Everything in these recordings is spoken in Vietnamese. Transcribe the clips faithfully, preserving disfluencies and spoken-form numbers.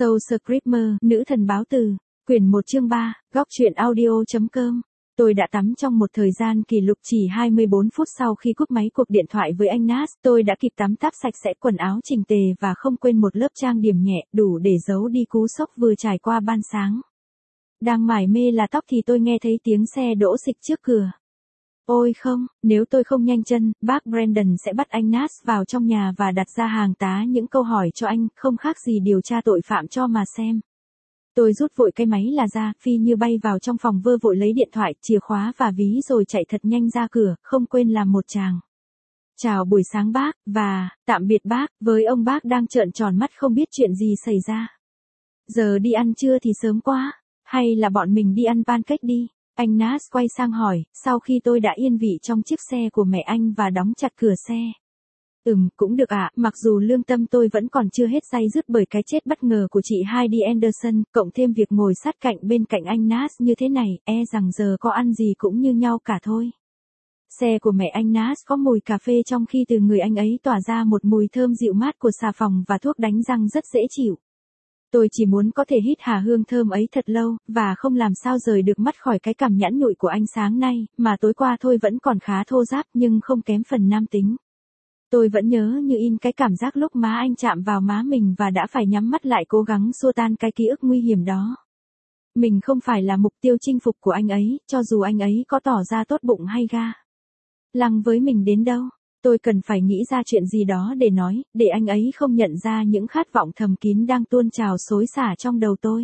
Soul Screamer, nữ thần báo từ, quyển một chương ba, góc truyện audio.com. Tôi đã tắm trong một thời gian kỷ lục chỉ hai mươi bốn phút sau khi cúp máy cuộc điện thoại với anh Nas. Tôi đã kịp tắm táp sạch sẽ quần áo chỉnh tề và không quên một lớp trang điểm nhẹ, đủ để giấu đi cú sốc vừa trải qua ban sáng. Đang mải mê là tóc thì tôi nghe thấy tiếng xe đỗ xịch trước cửa. Ôi không, nếu tôi không nhanh chân, bác Brandon sẽ bắt anh Nas vào trong nhà và đặt ra hàng tá những câu hỏi cho anh, không khác gì điều tra tội phạm cho mà xem. Tôi rút vội cái máy là ra, phi như bay vào trong phòng vơ vội lấy điện thoại, chìa khóa và ví rồi chạy thật nhanh ra cửa, không quên làm một tràng. Chào buổi sáng bác, và, tạm biệt bác, với ông bác đang trợn tròn mắt không biết chuyện gì xảy ra. Giờ đi ăn trưa thì sớm quá, hay là bọn mình đi ăn pancake đi? Anh Nas quay sang hỏi, sau khi tôi đã yên vị trong chiếc xe của mẹ anh và đóng chặt cửa xe. Ừm, cũng được ạ, mặc dù lương tâm tôi vẫn còn chưa hết day dứt bởi cái chết bất ngờ của chị Heidi Anderson, cộng thêm việc ngồi sát cạnh bên cạnh anh Nas như thế này, e rằng giờ có ăn gì cũng như nhau cả thôi. Xe của mẹ anh Nas có mùi cà phê trong khi từ người anh ấy tỏa ra một mùi thơm dịu mát của xà phòng và thuốc đánh răng rất dễ chịu. Tôi chỉ muốn có thể hít hà hương thơm ấy thật lâu, và không làm sao rời được mắt khỏi cái cảm nhẵn nhụi của anh sáng nay, mà tối qua thôi vẫn còn khá thô ráp nhưng không kém phần nam tính. Tôi vẫn nhớ như in cái cảm giác lúc má anh chạm vào má mình và đã phải nhắm mắt lại cố gắng xua tan cái ký ức nguy hiểm đó. Mình không phải là mục tiêu chinh phục của anh ấy, cho dù anh ấy có tỏ ra tốt bụng hay ga lăng với mình đến đâu. Tôi cần phải nghĩ ra chuyện gì đó để nói, để anh ấy không nhận ra những khát vọng thầm kín đang tuôn trào xối xả trong đầu tôi.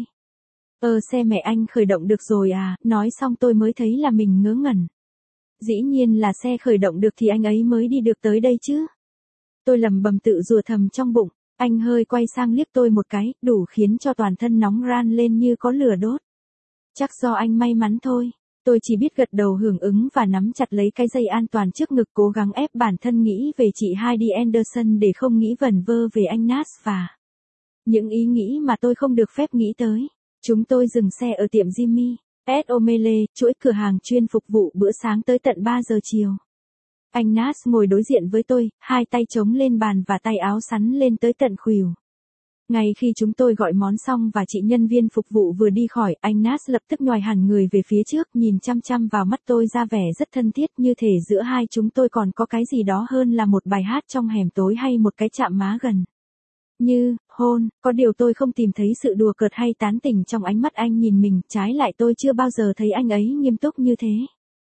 Ờ xe mẹ anh khởi động được rồi à, nói xong tôi mới thấy là mình ngớ ngẩn. Dĩ nhiên là xe khởi động được thì anh ấy mới đi được tới đây chứ. Tôi lầm bầm tự rủa thầm trong bụng, anh hơi quay sang liếc tôi một cái, đủ khiến cho toàn thân nóng ran lên như có lửa đốt. Chắc do anh may mắn thôi. Tôi chỉ biết gật đầu hưởng ứng và nắm chặt lấy cái dây an toàn trước ngực cố gắng ép bản thân nghĩ về chị Heidi Anderson để không nghĩ vẩn vơ về anh Nas và những ý nghĩ mà tôi không được phép nghĩ tới. Chúng tôi dừng xe ở tiệm Jimmy S. O'Malley, chuỗi cửa hàng chuyên phục vụ bữa sáng tới tận ba giờ chiều. Anh Nas ngồi đối diện với tôi, hai tay chống lên bàn và tay áo sắn lên tới tận khuỷu. Ngay khi chúng tôi gọi món xong và chị nhân viên phục vụ vừa đi khỏi, anh Nas lập tức nhoài hẳn người về phía trước, nhìn chăm chăm vào mắt tôi ra vẻ rất thân thiết, như thể giữa hai chúng tôi còn có cái gì đó hơn là một bài hát trong hẻm tối hay một cái chạm má gần. Như, hôn, có điều tôi không tìm thấy sự đùa cợt hay tán tỉnh trong ánh mắt anh nhìn mình, trái lại tôi chưa bao giờ thấy anh ấy nghiêm túc như thế.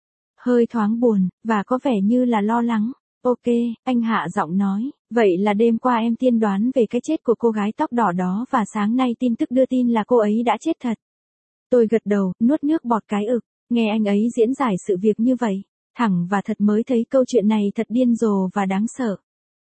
Hơi thoáng buồn, và có vẻ như là lo lắng. Ok, anh hạ giọng nói, vậy là đêm qua em tiên đoán về cái chết của cô gái tóc đỏ đó và sáng nay tin tức đưa tin là cô ấy đã chết thật. Tôi gật đầu, nuốt nước bọt cái ực, nghe anh ấy diễn giải sự việc như vậy, thẳng và thật mới thấy câu chuyện này thật điên rồ và đáng sợ.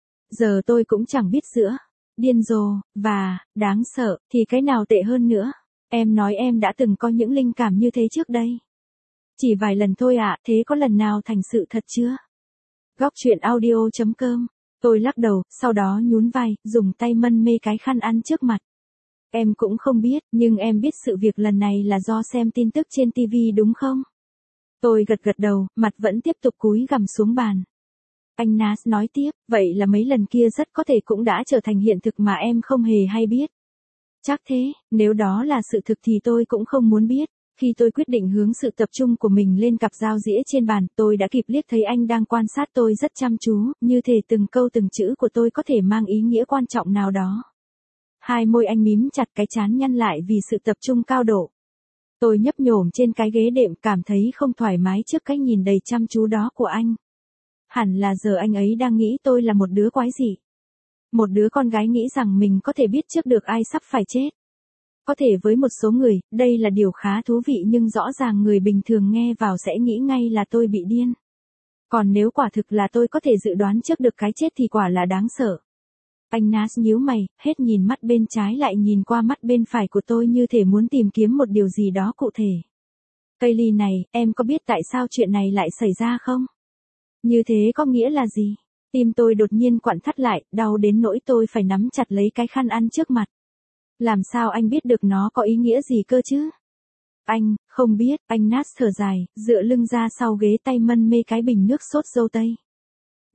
Giờ tôi cũng chẳng biết giữa điên rồ và đáng sợ thì cái nào tệ hơn nữa. Em nói em đã từng có những linh cảm như thế trước đây. Chỉ vài lần thôi ạ, à, thế có lần nào thành sự thật chưa? Góc truyện audio.com. Tôi lắc đầu, sau đó nhún vai, dùng tay mân mê cái khăn ăn trước mặt. Em cũng không biết, nhưng em biết sự việc lần này là do xem tin tức trên ti vi đúng không? Tôi gật gật đầu, mặt vẫn tiếp tục cúi gằm xuống bàn. Anh Nas nói tiếp, vậy là mấy lần kia rất có thể cũng đã trở thành hiện thực mà em không hề hay biết. Chắc thế, nếu đó là sự thực thì tôi cũng không muốn biết. Khi tôi quyết định hướng sự tập trung của mình lên cặp dao dĩa trên bàn, tôi đã kịp liếc thấy anh đang quan sát tôi rất chăm chú, như thể từng câu từng chữ của tôi có thể mang ý nghĩa quan trọng nào đó. Hai môi anh mím chặt, cái trán nhăn lại vì sự tập trung cao độ. Tôi nhấp nhổm trên cái ghế đệm, cảm thấy không thoải mái trước cái nhìn đầy chăm chú đó của anh. Hẳn là giờ anh ấy đang nghĩ tôi là một đứa quái dị. Một đứa con gái nghĩ rằng mình có thể biết trước được ai sắp phải chết. Có thể với một số người, đây là điều khá thú vị nhưng rõ ràng người bình thường nghe vào sẽ nghĩ ngay là tôi bị điên. Còn nếu quả thực là tôi có thể dự đoán trước được cái chết thì quả là đáng sợ. Anh Nas nhíu mày, hết nhìn mắt bên trái lại nhìn qua mắt bên phải của tôi như thể muốn tìm kiếm một điều gì đó cụ thể. Kaylee này, em có biết tại sao chuyện này lại xảy ra không? Như thế có nghĩa là gì? Tim tôi đột nhiên quặn thắt lại, đau đến nỗi tôi phải nắm chặt lấy cái khăn ăn trước mặt. Làm sao anh biết được nó có ý nghĩa gì cơ chứ? Anh, không biết, anh Nas thở dài, dựa lưng ra sau ghế tay mân mê cái bình nước sốt dâu tây.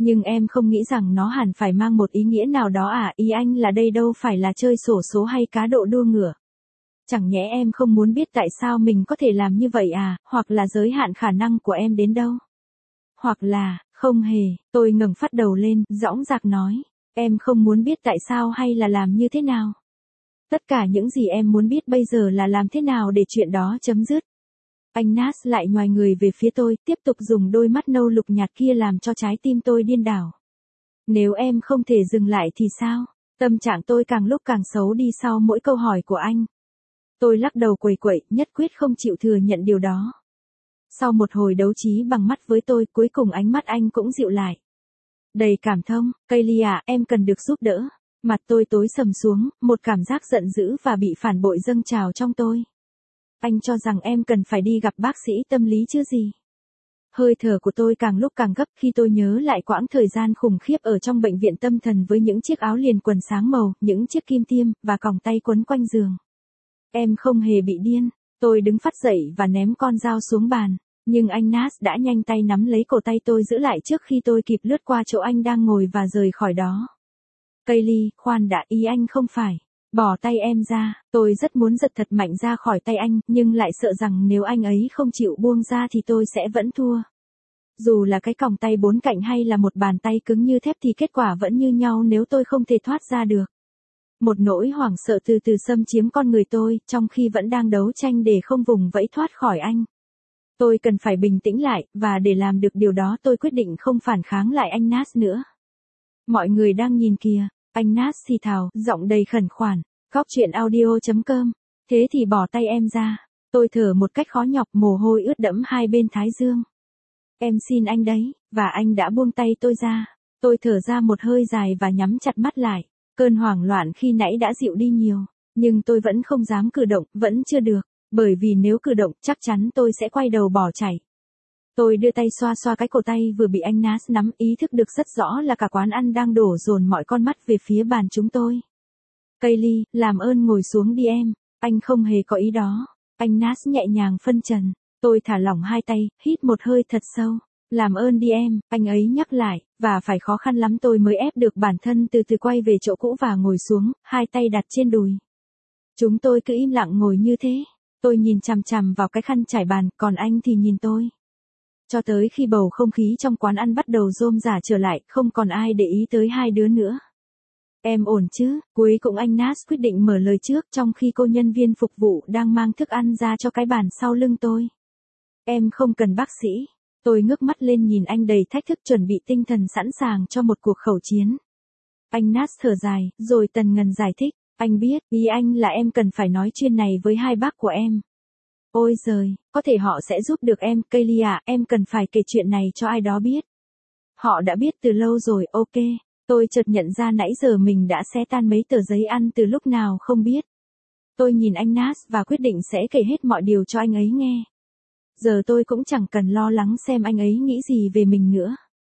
Nhưng em không nghĩ rằng nó hẳn phải mang một ý nghĩa nào đó à, ý anh là đây đâu phải là chơi xổ số hay cá độ đua ngựa. Chẳng nhẽ em không muốn biết tại sao mình có thể làm như vậy à, hoặc là giới hạn khả năng của em đến đâu. Hoặc là, không hề, tôi ngẩng phát đầu lên, dõng dạc nói, em không muốn biết tại sao hay là làm như thế nào. Tất cả những gì em muốn biết bây giờ là làm thế nào để chuyện đó chấm dứt. Anh Nas lại nhoài người về phía tôi, tiếp tục dùng đôi mắt nâu lục nhạt kia làm cho trái tim tôi điên đảo. Nếu em không thể dừng lại thì sao? Tâm trạng tôi càng lúc càng xấu đi sau mỗi câu hỏi của anh. Tôi lắc đầu quẩy quẩy, nhất quyết không chịu thừa nhận điều đó. Sau một hồi đấu trí bằng mắt với tôi, cuối cùng ánh mắt anh cũng dịu lại. Đầy cảm thông, Kaylee à, em cần được giúp đỡ. Mặt tôi tối sầm xuống, một cảm giác giận dữ và bị phản bội dâng trào trong tôi. Anh cho rằng em cần phải đi gặp bác sĩ tâm lý chứ gì. Hơi thở của tôi càng lúc càng gấp khi tôi nhớ lại quãng thời gian khủng khiếp ở trong bệnh viện tâm thần với những chiếc áo liền quần sáng màu, những chiếc kim tiêm, và còng tay quấn quanh giường. Em không hề bị điên. Tôi đứng phắt dậy và ném con dao xuống bàn. Nhưng anh Nas đã nhanh tay nắm lấy cổ tay tôi giữ lại trước khi tôi kịp lướt qua chỗ anh đang ngồi và rời khỏi đó. Kaylee, khoan đã, ý anh không phải. Bỏ tay em ra, tôi rất muốn giật thật mạnh ra khỏi tay anh, nhưng lại sợ rằng nếu anh ấy không chịu buông ra thì tôi sẽ vẫn thua. Dù là cái còng tay bốn cạnh hay là một bàn tay cứng như thép thì kết quả vẫn như nhau nếu tôi không thể thoát ra được. Một nỗi hoảng sợ từ từ xâm chiếm con người tôi, trong khi vẫn đang đấu tranh để không vùng vẫy thoát khỏi anh. Tôi cần phải bình tĩnh lại, và để làm được điều đó tôi quyết định không phản kháng lại anh Nas nữa. Mọi người đang nhìn kìa, anh Nas thì thào, giọng đầy khẩn khoản, góc chuyện audio chấm com. Thế thì bỏ tay em ra. Tôi thở một cách khó nhọc, mồ hôi ướt đẫm hai bên thái dương. Em xin anh đấy, và anh đã buông tay tôi ra. Tôi thở ra một hơi dài và nhắm chặt mắt lại. Cơn hoảng loạn khi nãy đã dịu đi nhiều, nhưng tôi vẫn không dám cử động, vẫn chưa được, bởi vì nếu cử động chắc chắn tôi sẽ quay đầu bỏ chạy. Tôi đưa tay xoa xoa cái cổ tay vừa bị anh Nas nắm, ý thức được rất rõ là cả quán ăn đang đổ dồn mọi con mắt về phía bàn chúng tôi. Kaylee, làm ơn ngồi xuống đi em, anh không hề có ý đó. Anh Nas nhẹ nhàng phân trần. Tôi thả lỏng hai tay, hít một hơi thật sâu. Làm ơn đi em, anh ấy nhắc lại, và phải khó khăn lắm tôi mới ép được bản thân từ từ quay về chỗ cũ và ngồi xuống, hai tay đặt trên đùi. Chúng tôi cứ im lặng ngồi như thế. Tôi nhìn chằm chằm vào cái khăn trải bàn, còn anh thì nhìn tôi. Cho tới khi bầu không khí trong quán ăn bắt đầu rôm rả trở lại, không còn ai để ý tới hai đứa nữa. Em ổn chứ? Cuối cùng anh Nas quyết định mở lời trước trong khi cô nhân viên phục vụ đang mang thức ăn ra cho cái bàn sau lưng tôi. Em không cần bác sĩ. Tôi ngước mắt lên nhìn anh đầy thách thức, chuẩn bị tinh thần sẵn sàng cho một cuộc khẩu chiến. Anh Nas thở dài, rồi tần ngần giải thích. Anh biết, ý anh là em cần phải nói chuyện này với hai bác của em. Ôi giời, có thể họ sẽ giúp được em, Kaylee à, em cần phải kể chuyện này cho ai đó biết. Họ đã biết từ lâu rồi, ok. Tôi chợt nhận ra nãy giờ mình đã xé tan mấy tờ giấy ăn từ lúc nào không biết. Tôi nhìn anh Nas và quyết định sẽ kể hết mọi điều cho anh ấy nghe. Giờ tôi cũng chẳng cần lo lắng xem anh ấy nghĩ gì về mình nữa.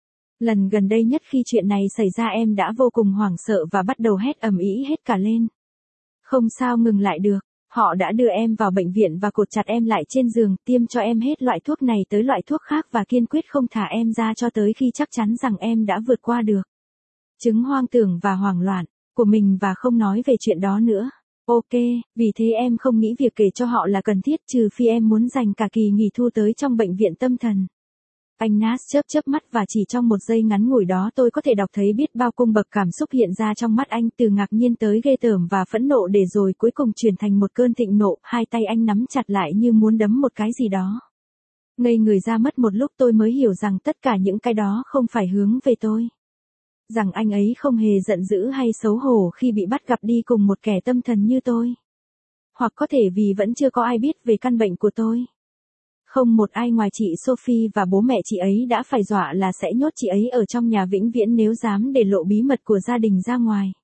Lần gần đây nhất khi chuyện này xảy ra em đã vô cùng hoảng sợ và bắt đầu hét ầm ĩ hết cả lên. Không sao ngừng lại được. Họ đã đưa em vào bệnh viện và cột chặt em lại trên giường, tiêm cho em hết loại thuốc này tới loại thuốc khác và kiên quyết không thả em ra cho tới khi chắc chắn rằng em đã vượt qua được chứng hoang tưởng và hoảng loạn của mình và không nói về chuyện đó nữa. Ok, vì thế em không nghĩ việc kể cho họ là cần thiết trừ phi em muốn dành cả kỳ nghỉ thu tới trong bệnh viện tâm thần. Anh Nas chớp chớp mắt và chỉ trong một giây ngắn ngủi đó tôi có thể đọc thấy biết bao cung bậc cảm xúc hiện ra trong mắt anh, từ ngạc nhiên tới ghê tởm và phẫn nộ để rồi cuối cùng chuyển thành một cơn thịnh nộ, hai tay anh nắm chặt lại như muốn đấm một cái gì đó. Ngây người ra mất một lúc tôi mới hiểu rằng tất cả những cái đó không phải hướng về tôi. Rằng anh ấy không hề giận dữ hay xấu hổ khi bị bắt gặp đi cùng một kẻ tâm thần như tôi. Hoặc có thể vì vẫn chưa có ai biết về căn bệnh của tôi. Không một ai ngoài chị Sophie và bố mẹ chị ấy đã phải dọa là sẽ nhốt chị ấy ở trong nhà vĩnh viễn nếu dám để lộ bí mật của gia đình ra ngoài.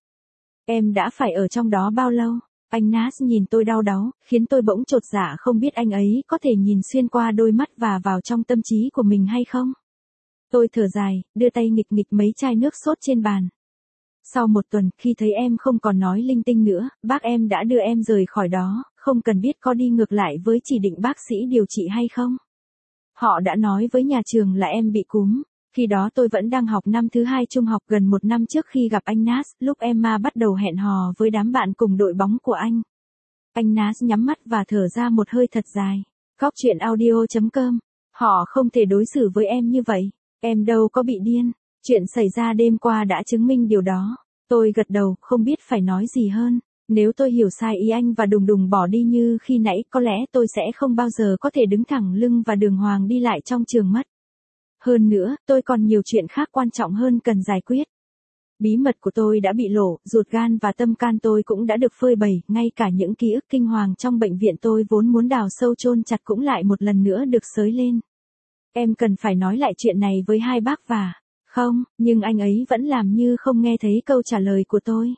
Em đã phải ở trong đó bao lâu? Anh Nas nhìn tôi đau đáu, khiến tôi bỗng chột dạ không biết anh ấy có thể nhìn xuyên qua đôi mắt và vào trong tâm trí của mình hay không. Tôi thở dài, đưa tay nghịch nghịch mấy chai nước sốt trên bàn. Sau một tuần, khi thấy em không còn nói linh tinh nữa, bác em đã đưa em rời khỏi đó, không cần biết có đi ngược lại với chỉ định bác sĩ điều trị hay không. Họ đã nói với nhà trường là em bị cúm. Khi đó tôi vẫn đang học năm thứ hai trung học, gần một năm trước khi gặp anh Nas, lúc Emma bắt đầu hẹn hò với đám bạn cùng đội bóng của anh. Anh Nas nhắm mắt và thở ra một hơi thật dài. Góc chuyện audio chấm com. Họ không thể đối xử với em như vậy. Em đâu có bị điên. Chuyện xảy ra đêm qua đã chứng minh điều đó. Tôi gật đầu, không biết phải nói gì hơn. Nếu tôi hiểu sai ý anh và đùng đùng bỏ đi như khi nãy, có lẽ tôi sẽ không bao giờ có thể đứng thẳng lưng và đường hoàng đi lại trong trường mất. Hơn nữa, tôi còn nhiều chuyện khác quan trọng hơn cần giải quyết. Bí mật của tôi đã bị lộ, ruột gan và tâm can tôi cũng đã được phơi bày, ngay cả những ký ức kinh hoàng trong bệnh viện tôi vốn muốn đào sâu chôn chặt cũng lại một lần nữa được xới lên. Em cần phải nói lại chuyện này với hai bác và... Không, nhưng anh ấy vẫn làm như không nghe thấy câu trả lời của tôi.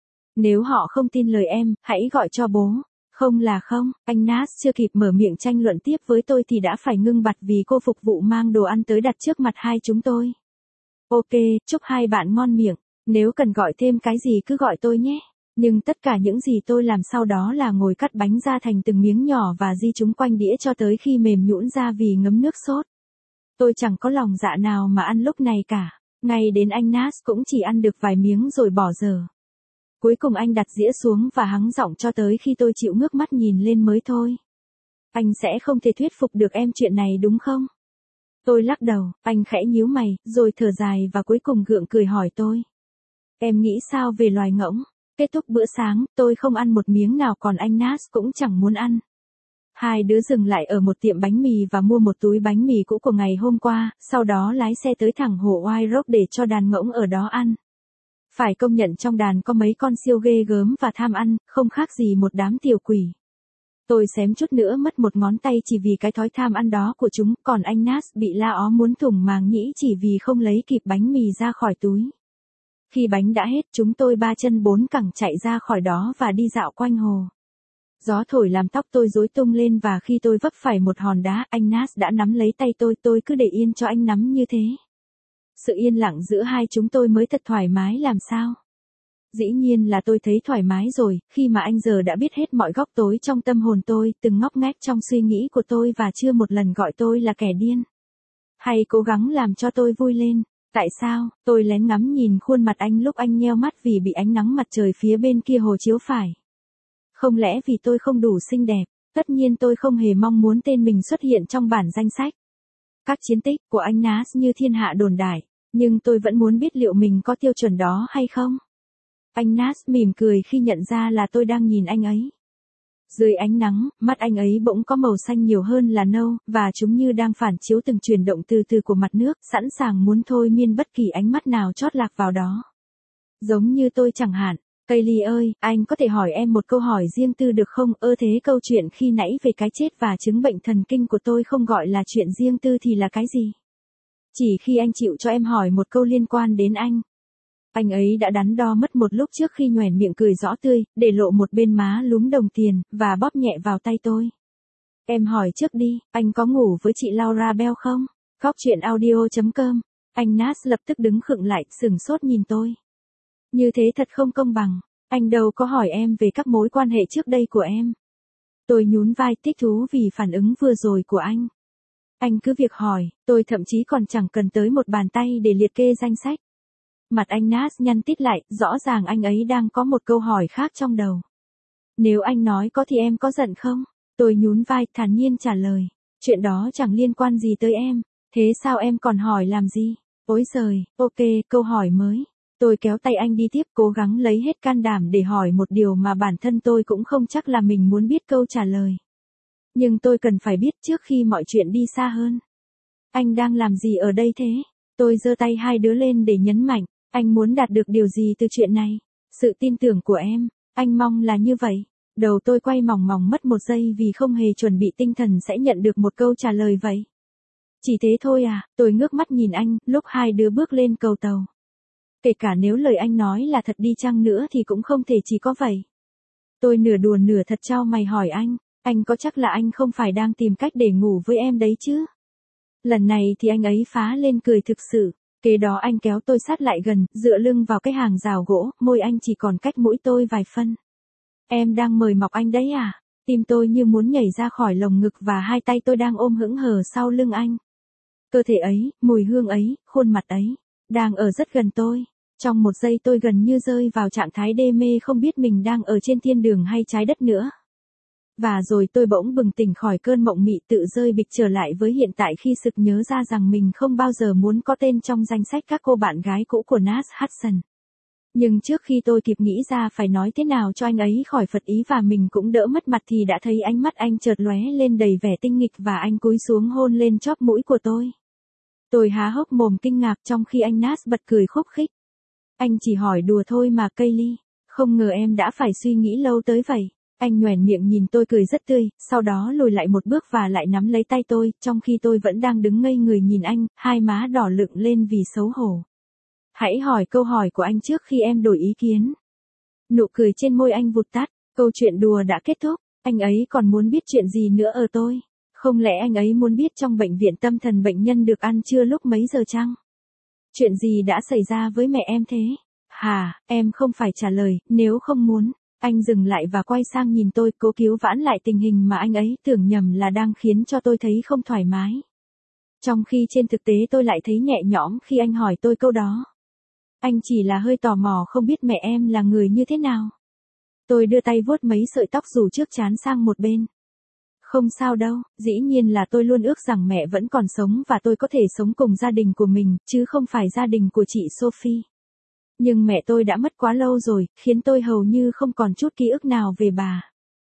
Nếu họ không tin lời em, hãy gọi cho bố. Không là không, anh Nas chưa kịp mở miệng tranh luận tiếp với tôi thì đã phải ngưng bặt vì cô phục vụ mang đồ ăn tới đặt trước mặt hai chúng tôi. Ok, chúc hai bạn ngon miệng. Nếu cần gọi thêm cái gì cứ gọi tôi nhé. Nhưng tất cả những gì tôi làm sau đó là ngồi cắt bánh ra thành từng miếng nhỏ và di chúng quanh đĩa cho tới khi mềm nhũn ra vì ngấm nước sốt. Tôi chẳng có lòng dạ nào mà ăn lúc này cả. Ngay đến anh Nas cũng chỉ ăn được vài miếng rồi bỏ dở. Cuối cùng anh đặt dĩa xuống và hắng giọng cho tới khi tôi chịu ngước mắt nhìn lên mới thôi. Anh sẽ không thể thuyết phục được em chuyện này đúng không? Tôi lắc đầu, anh khẽ nhíu mày, rồi thở dài và cuối cùng gượng cười hỏi tôi. Em nghĩ sao về loài ngỗng? Kết thúc bữa sáng, tôi không ăn một miếng nào còn anh Nas cũng chẳng muốn ăn. Hai đứa dừng lại ở một tiệm bánh mì và mua một túi bánh mì cũ của ngày hôm qua, sau đó lái xe tới thẳng hồ White Rock để cho đàn ngỗng ở đó ăn. Phải công nhận trong đàn có mấy con siêu ghê gớm và tham ăn, không khác gì một đám tiểu quỷ. Tôi xém chút nữa mất một ngón tay chỉ vì cái thói tham ăn đó của chúng, còn anh Nas bị la ó muốn thủng màng nhĩ chỉ vì không lấy kịp bánh mì ra khỏi túi. Khi bánh đã hết, chúng tôi ba chân bốn cẳng chạy ra khỏi đó và đi dạo quanh hồ. Gió thổi làm tóc tôi rối tung lên và khi tôi vấp phải một hòn đá, anh Nas đã nắm lấy tay tôi, tôi cứ để yên cho anh nắm như thế. Sự yên lặng giữa hai chúng tôi mới thật thoải mái làm sao. Dĩ nhiên là tôi thấy thoải mái rồi, khi mà anh giờ đã biết hết mọi góc tối trong tâm hồn tôi, từng ngóc ngách trong suy nghĩ của tôi và chưa một lần gọi tôi là kẻ điên. Hay cố gắng làm cho tôi vui lên. Tại sao? Tôi lén ngắm nhìn khuôn mặt anh lúc anh nheo mắt vì bị ánh nắng mặt trời phía bên kia hồ chiếu phải. Không lẽ vì tôi không đủ xinh đẹp? Tất nhiên tôi không hề mong muốn tên mình xuất hiện trong bản danh sách. Các chiến tích của anh Nas như thiên hạ đồn đại, nhưng tôi vẫn muốn biết liệu mình có tiêu chuẩn đó hay không. Anh Nas mỉm cười khi nhận ra là tôi đang nhìn anh ấy. Dưới ánh nắng, mắt anh ấy bỗng có màu xanh nhiều hơn là nâu, và chúng như đang phản chiếu từng chuyển động từ từ của mặt nước, sẵn sàng muốn thôi miên bất kỳ ánh mắt nào chót lạc vào đó. Giống như tôi chẳng hạn. Kaylee ơi, anh có thể hỏi em một câu hỏi riêng tư được không? Ơ thế câu chuyện khi nãy về cái chết và chứng bệnh thần kinh của tôi không gọi là chuyện riêng tư thì là cái gì? Chỉ khi anh chịu cho em hỏi một câu liên quan đến anh. Anh ấy đã đắn đo mất một lúc trước khi nhoẻn miệng cười rõ tươi, để lộ một bên má lúm đồng tiền, và bóp nhẹ vào tay tôi. Em hỏi trước đi, anh có ngủ với chị Laura Bell không? Góc chuyện audio chấm com. Anh Nas lập tức đứng khựng lại, sửng sốt nhìn tôi. Như thế thật không công bằng, anh đâu có hỏi em về các mối quan hệ trước đây của em. Tôi nhún vai thích thú vì phản ứng vừa rồi của anh. Anh cứ việc hỏi, tôi thậm chí còn chẳng cần tới một bàn tay để liệt kê danh sách. Mặt anh Nas nhăn tít lại, rõ ràng anh ấy đang có một câu hỏi khác trong đầu. Nếu anh nói có thì em có giận không? Tôi nhún vai, thản nhiên trả lời. Chuyện đó chẳng liên quan gì tới em. Thế sao em còn hỏi làm gì? Ôi giời, ok, câu hỏi mới. Tôi kéo tay anh đi tiếp, cố gắng lấy hết can đảm để hỏi một điều mà bản thân tôi cũng không chắc là mình muốn biết câu trả lời. Nhưng tôi cần phải biết trước khi mọi chuyện đi xa hơn. Anh đang làm gì ở đây thế? Tôi giơ tay hai đứa lên để nhấn mạnh. Anh muốn đạt được điều gì từ chuyện này? Sự tin tưởng của em. Anh mong là như vậy. Đầu tôi quay mòng mòng mất một giây vì không hề chuẩn bị tinh thần sẽ nhận được một câu trả lời vậy. Chỉ thế thôi à? Tôi ngước mắt nhìn anh, lúc hai đứa bước lên cầu tàu. Kể cả nếu lời anh nói là thật đi chăng nữa thì cũng không thể chỉ có vậy. Tôi nửa đùa nửa thật chau mày hỏi anh, anh có chắc là anh không phải đang tìm cách để ngủ với em đấy chứ? Lần này thì anh ấy phá lên cười thực sự. Kế đó anh kéo tôi sát lại gần, dựa lưng vào cái hàng rào gỗ, môi anh chỉ còn cách mũi tôi vài phân. Em đang mời mọc anh đấy à? Tim tôi như muốn nhảy ra khỏi lồng ngực và hai tay tôi đang ôm hững hờ sau lưng anh. Cơ thể ấy, mùi hương ấy, khuôn mặt ấy, đang ở rất gần tôi. Trong một giây tôi gần như rơi vào trạng thái đê mê không biết mình đang ở trên thiên đường hay trái đất nữa. Và rồi tôi bỗng bừng tỉnh khỏi cơn mộng mị tự rơi bịch trở lại với hiện tại khi sực nhớ ra rằng mình không bao giờ muốn có tên trong danh sách các cô bạn gái cũ của Nat Hudson. Nhưng trước khi tôi kịp nghĩ ra phải nói thế nào cho anh ấy khỏi phật ý và mình cũng đỡ mất mặt thì đã thấy ánh mắt anh chợt lóe lên đầy vẻ tinh nghịch và anh cúi xuống hôn lên chóp mũi của tôi. Tôi há hốc mồm kinh ngạc trong khi anh Nat bật cười khúc khích. Anh chỉ hỏi đùa thôi mà Kaylee, không ngờ em đã phải suy nghĩ lâu tới vậy. Anh nhoẻn miệng nhìn tôi cười rất tươi, sau đó lùi lại một bước và lại nắm lấy tay tôi, trong khi tôi vẫn đang đứng ngây người nhìn anh, hai má đỏ lựng lên vì xấu hổ. Hãy hỏi câu hỏi của anh trước khi em đổi ý kiến. Nụ cười trên môi anh vụt tắt, câu chuyện đùa đã kết thúc, anh ấy còn muốn biết chuyện gì nữa ở tôi? Không lẽ anh ấy muốn biết trong bệnh viện tâm thần bệnh nhân được ăn trưa lúc mấy giờ chăng? Chuyện gì đã xảy ra với mẹ em thế? Hà, em không phải trả lời, nếu không muốn. Anh dừng lại và quay sang nhìn tôi, cố cứu vãn lại tình hình mà anh ấy tưởng nhầm là đang khiến cho tôi thấy không thoải mái. Trong khi trên thực tế tôi lại thấy nhẹ nhõm khi anh hỏi tôi câu đó. Anh chỉ là hơi tò mò không biết mẹ em là người như thế nào. Tôi đưa tay vuốt mấy sợi tóc rủ trước trán sang một bên. Không sao đâu, dĩ nhiên là tôi luôn ước rằng mẹ vẫn còn sống và tôi có thể sống cùng gia đình của mình, chứ không phải gia đình của chị Sophie. Nhưng mẹ tôi đã mất quá lâu rồi, khiến tôi hầu như không còn chút ký ức nào về bà.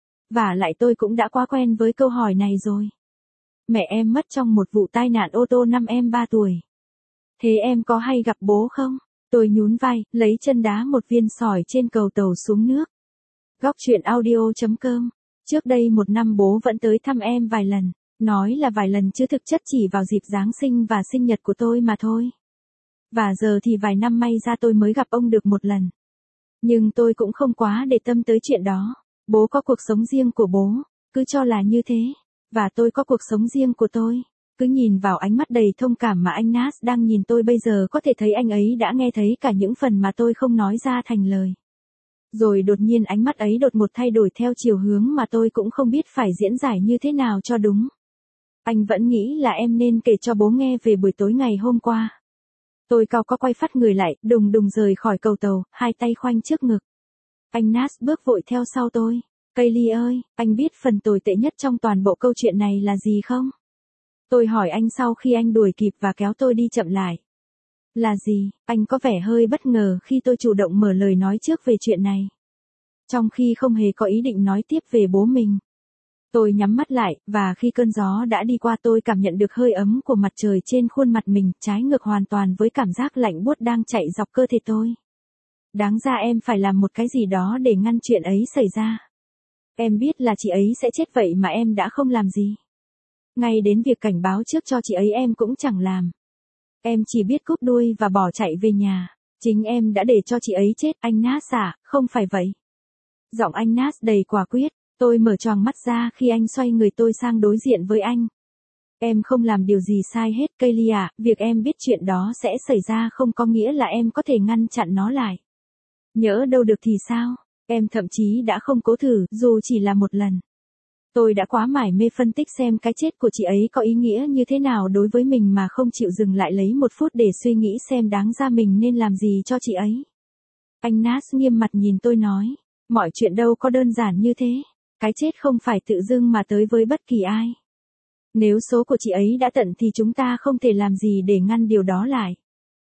Và lại tôi cũng đã quá quen với câu hỏi này rồi. Mẹ em mất trong một vụ tai nạn ô tô năm em ba tuổi. Thế em có hay gặp bố không? Tôi nhún vai, lấy chân đá một viên sỏi trên cầu tàu xuống nước. Góc truyện audio chấm com. Trước đây một năm bố vẫn tới thăm em vài lần. Nói là vài lần chứ thực chất chỉ vào dịp Giáng sinh và sinh nhật của tôi mà thôi. Và giờ thì vài năm may ra tôi mới gặp ông được một lần. Nhưng tôi cũng không quá để tâm tới chuyện đó. Bố có cuộc sống riêng của bố, cứ cho là như thế. Và tôi có cuộc sống riêng của tôi. Cứ nhìn vào ánh mắt đầy thông cảm mà anh Nat đang nhìn tôi bây giờ có thể thấy anh ấy đã nghe thấy cả những phần mà tôi không nói ra thành lời. Rồi đột nhiên ánh mắt ấy đột ngột thay đổi theo chiều hướng mà tôi cũng không biết phải diễn giải như thế nào cho đúng. Anh vẫn nghĩ là em nên kể cho bố nghe về buổi tối ngày hôm qua. Tôi cau có quay phát người lại, đùng đùng rời khỏi cầu tàu, hai tay khoanh trước ngực. Anh Nat bước vội theo sau tôi. Kaylee ơi, anh biết phần tồi tệ nhất trong toàn bộ câu chuyện này là gì không? Tôi hỏi anh sau khi anh đuổi kịp và kéo tôi đi chậm lại. Là gì? Anh có vẻ hơi bất ngờ khi tôi chủ động mở lời nói trước về chuyện này. Trong khi không hề có ý định nói tiếp về bố mình. Tôi nhắm mắt lại, và khi cơn gió đã đi qua tôi cảm nhận được hơi ấm của mặt trời trên khuôn mặt mình, trái ngược hoàn toàn với cảm giác lạnh buốt đang chạy dọc cơ thể tôi. Đáng ra em phải làm một cái gì đó để ngăn chuyện ấy xảy ra. Em biết là chị ấy sẽ chết vậy mà em đã không làm gì. Ngay đến việc cảnh báo trước cho chị ấy em cũng chẳng làm. Em chỉ biết cúp đuôi và bỏ chạy về nhà. Chính em đã để cho chị ấy chết, anh Nat à, không phải vậy. Giọng anh Nat đầy quả quyết. Tôi mở choàng mắt ra khi anh xoay người tôi sang đối diện với anh. Em không làm điều gì sai hết Kaylee à, việc em biết chuyện đó sẽ xảy ra không có nghĩa là em có thể ngăn chặn nó lại. Nhỡ đâu được thì sao, em thậm chí đã không cố thử, dù chỉ là một lần. Tôi đã quá mải mê phân tích xem cái chết của chị ấy có ý nghĩa như thế nào đối với mình mà không chịu dừng lại lấy một phút để suy nghĩ xem đáng ra mình nên làm gì cho chị ấy. Anh Nat nghiêm mặt nhìn tôi nói, mọi chuyện đâu có đơn giản như thế. Cái chết không phải tự dưng mà tới với bất kỳ ai. Nếu số của chị ấy đã tận thì chúng ta không thể làm gì để ngăn điều đó lại.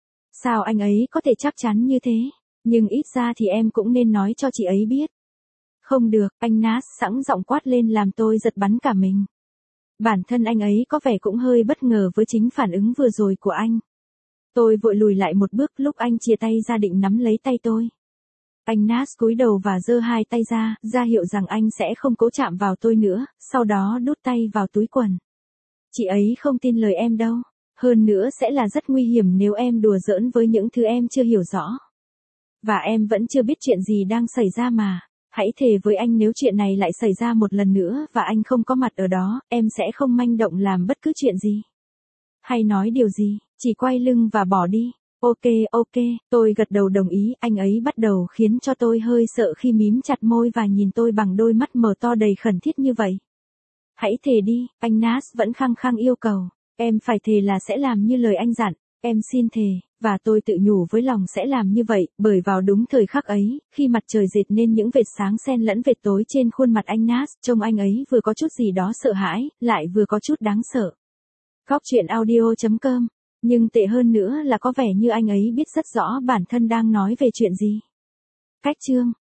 Sao anh ấy có thể chắc chắn như thế? Nhưng ít ra thì em cũng nên nói cho chị ấy biết. Không được, anh Nat sẵn giọng quát lên làm tôi giật bắn cả mình. Bản thân anh ấy có vẻ cũng hơi bất ngờ với chính phản ứng vừa rồi của anh. Tôi vội lùi lại một bước lúc anh chìa tay ra định nắm lấy tay tôi. Anh Nat cúi đầu và giơ hai tay ra, ra hiệu rằng anh sẽ không cố chạm vào tôi nữa, sau đó đút tay vào túi quần. Chị ấy không tin lời em đâu, hơn nữa sẽ là rất nguy hiểm nếu em đùa giỡn với những thứ em chưa hiểu rõ. Và em vẫn chưa biết chuyện gì đang xảy ra mà, hãy thề với anh nếu chuyện này lại xảy ra một lần nữa và anh không có mặt ở đó, em sẽ không manh động làm bất cứ chuyện gì. Hay nói điều gì, chỉ quay lưng và bỏ đi. Ok, ok, tôi gật đầu đồng ý, anh ấy bắt đầu khiến cho tôi hơi sợ khi mím chặt môi và nhìn tôi bằng đôi mắt mở to đầy khẩn thiết như vậy. Hãy thề đi, anh Nat vẫn khăng khăng yêu cầu. Em phải thề là sẽ làm như lời anh dặn, em xin thề, và tôi tự nhủ với lòng sẽ làm như vậy, bởi vào đúng thời khắc ấy, khi mặt trời dệt nên những vệt sáng xen lẫn vệt tối trên khuôn mặt anh Nas, trông anh ấy vừa có chút gì đó sợ hãi, lại vừa có chút đáng sợ. Góc truyện audio chấm com. Nhưng tệ hơn nữa là có vẻ như anh ấy biết rất rõ bản thân đang nói về chuyện gì. Cách chương